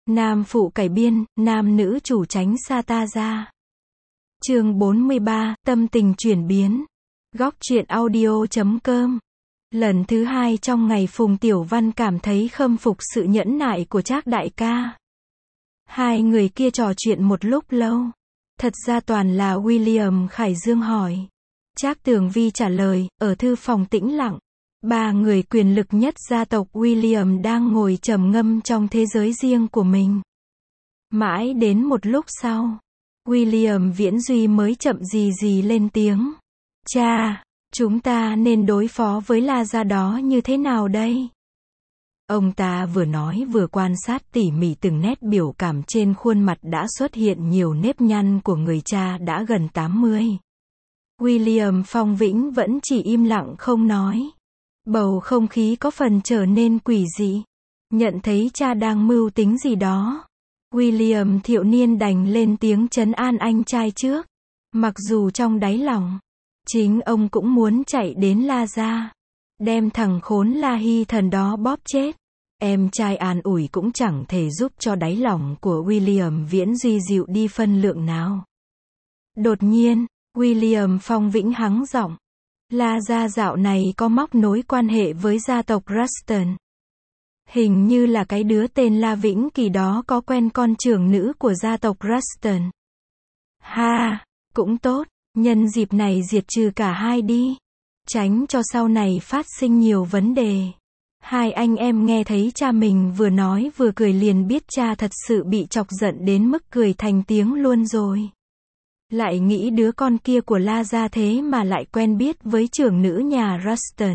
Nam phụ cải biên, nam nữ chủ tránh xa ta ra. Chương 43, tâm tình chuyển biến. Góc truyện audio.com. Lần thứ hai trong ngày Phùng Tiểu Văn cảm thấy khâm phục sự nhẫn nại của Trác đại ca. Hai người kia trò chuyện một lúc lâu. Thật ra toàn là William Khải Dương hỏi. Trác Tường Vi trả lời, ở thư phòng tĩnh lặng. Ba người quyền lực nhất gia tộc William đang ngồi trầm ngâm trong thế giới riêng của mình. Mãi đến một lúc sau, William Viễn Duy mới chậm gì lên tiếng. Cha, chúng ta nên đối phó với La gia đó như thế nào đây? Ông ta vừa nói vừa quan sát tỉ mỉ từng nét biểu cảm trên khuôn mặt đã xuất hiện nhiều nếp nhăn của người cha đã gần 80. William Phong Vĩnh vẫn chỉ im lặng không nói. Bầu không khí có phần trở nên quỷ dị. Nhận thấy cha đang mưu tính gì đó, William Thiệu Niên đành lên tiếng trấn an anh trai trước. Mặc dù trong đáy lòng, chính ông cũng muốn chạy đến La gia, đem thằng khốn La Hy Thần đó bóp chết. Em trai an ủi cũng chẳng thể giúp cho đáy lòng của William Viễn Duy dịu đi phân lượng nào. Đột nhiên, William Phong Vĩnh hắng giọng. La gia dạo này có móc nối quan hệ với gia tộc Ruston. Hình như là cái đứa tên La Vĩnh Kỳ đó có quen con trưởng nữ của gia tộc Ruston. Ha, cũng tốt, nhân dịp này diệt trừ cả hai đi. Tránh cho sau này phát sinh nhiều vấn đề. Hai anh em nghe thấy cha mình vừa nói vừa cười liền biết cha thật sự bị chọc giận đến mức cười thành tiếng luôn rồi. Lại nghĩ đứa con kia của La gia thế mà lại quen biết với trưởng nữ nhà Ruston.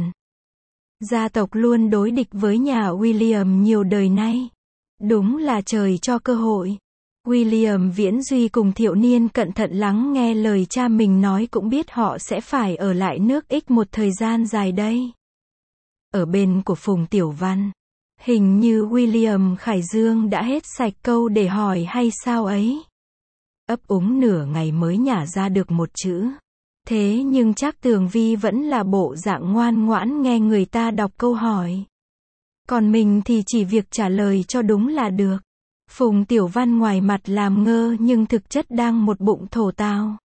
Gia tộc luôn đối địch với nhà William nhiều đời nay. Đúng là trời cho cơ hội. William Viễn Duy cùng Thiệu Niên cẩn thận lắng nghe lời cha mình nói cũng biết họ sẽ phải ở lại nước X một thời gian dài đây. Ở bên của Phùng Tiểu Văn, hình như William Khải Dương đã hết sạch câu để hỏi hay sao ấy. Ấp úng nửa ngày mới nhả ra được một chữ. Thế nhưng Trác Tường Vi vẫn là bộ dạng ngoan ngoãn nghe người ta đọc câu hỏi. Còn mình thì chỉ việc trả lời cho đúng là được. Phùng Tiểu Văn ngoài mặt làm ngơ nhưng thực chất đang một bụng thổ tao.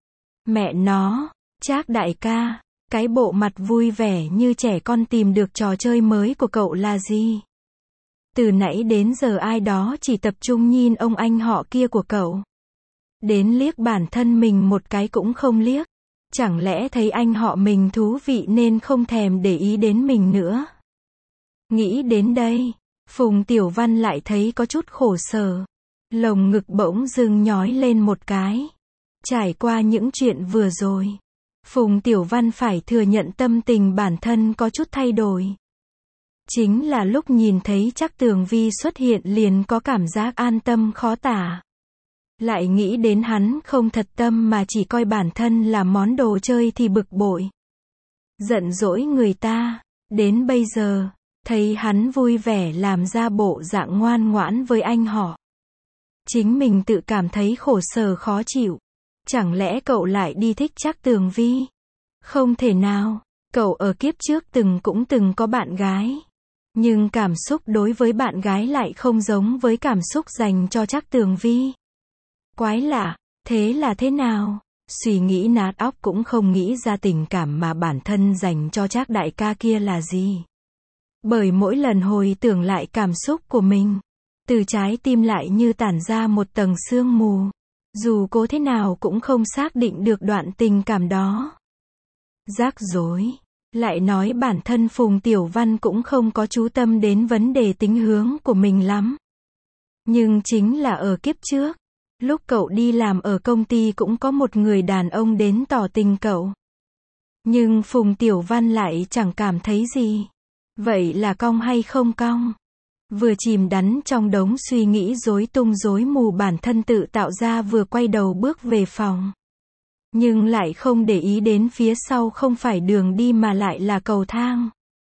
Mẹ nó, Trác đại ca, cái bộ mặt vui vẻ như trẻ con tìm được trò chơi mới của cậu là gì? Từ nãy đến giờ ai đó chỉ tập trung nhìn ông anh họ kia của cậu. Đến liếc bản thân mình một cái cũng không liếc. Chẳng lẽ thấy anh họ mình thú vị nên không thèm để ý đến mình nữa? Nghĩ đến đây, Phùng Tiểu Văn lại thấy có chút khổ sở. Lồng ngực bỗng dưng nhói lên một cái. Trải qua những chuyện vừa rồi, Phùng Tiểu Văn phải thừa nhận tâm tình bản thân có chút thay đổi. Chính là lúc nhìn thấy Trác Tường Vi xuất hiện liền có cảm giác an tâm khó tả. Lại nghĩ đến hắn không thật tâm mà chỉ coi bản thân là món đồ chơi thì bực bội. Giận dỗi người ta, đến bây giờ, thấy hắn vui vẻ làm ra bộ dạng ngoan ngoãn với anh họ. Chính mình tự cảm thấy khổ sở khó chịu. Chẳng lẽ cậu lại đi thích Trác Tường Vi? Không thể nào, cậu ở kiếp trước cũng từng có bạn gái. Nhưng cảm xúc đối với bạn gái lại không giống với cảm xúc dành cho Trác Tường Vi. Quái lạ, thế là thế nào? Suy nghĩ nát óc cũng không nghĩ ra tình cảm mà bản thân dành cho Trác đại ca kia là gì. Bởi mỗi lần hồi tưởng lại cảm xúc của mình, từ trái tim lại như tản ra một tầng sương mù. Dù cố thế nào cũng không xác định được đoạn tình cảm đó. Rắc rối. Lại nói bản thân Phùng Tiểu Văn cũng không có chú tâm đến vấn đề tính hướng của mình lắm. Nhưng chính là ở kiếp trước, lúc cậu đi làm ở công ty cũng có một người đàn ông đến tỏ tình cậu. Nhưng Phùng Tiểu Văn lại chẳng cảm thấy gì. Vậy là cong hay không cong? Vừa chìm đắm trong đống suy nghĩ rối tung rối mù bản thân tự tạo ra vừa quay đầu bước về phòng. Nhưng lại không để ý đến phía sau không phải đường đi mà lại là cầu thang.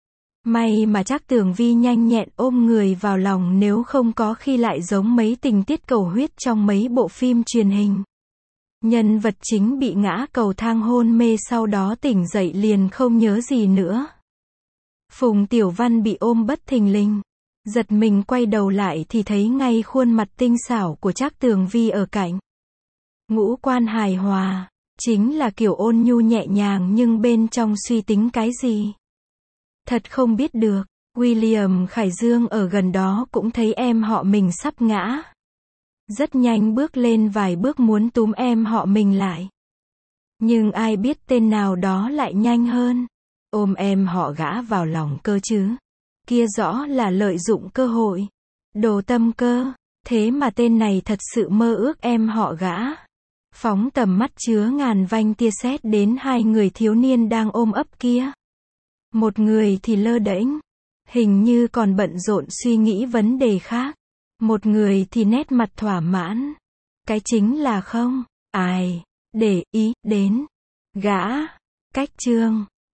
May mà Trác Tường Vi nhanh nhẹn ôm người vào lòng, nếu không có khi lại giống mấy tình tiết cầu huyết trong mấy bộ phim truyền hình. Nhân vật chính bị ngã cầu thang hôn mê sau đó tỉnh dậy liền không nhớ gì nữa. Phùng Tiểu Văn bị ôm bất thình lình. Giật mình quay đầu lại thì thấy ngay khuôn mặt tinh xảo của Trác Tường Vi ở cạnh. Ngũ quan hài hòa, chính là kiểu ôn nhu nhẹ nhàng nhưng bên trong suy tính cái gì. Thật không biết được, William Khải Dương ở gần đó cũng thấy em họ mình sắp ngã. Rất nhanh bước lên vài bước muốn túm em họ mình lại. Nhưng ai biết tên nào đó lại nhanh hơn. Ôm em họ gã vào lòng cơ chứ. Kia rõ là lợi dụng cơ hội. Đồ tâm cơ. Thế mà tên này thật sự mơ ước em họ gã. Phóng tầm mắt chứa ngàn vanh tia sét đến hai người thiếu niên đang ôm ấp kia. Một người thì lơ đễnh, hình như còn bận rộn suy nghĩ vấn đề khác. Một người thì nét mặt thỏa mãn. Cái chính là không ai để ý đến gã. Cách chương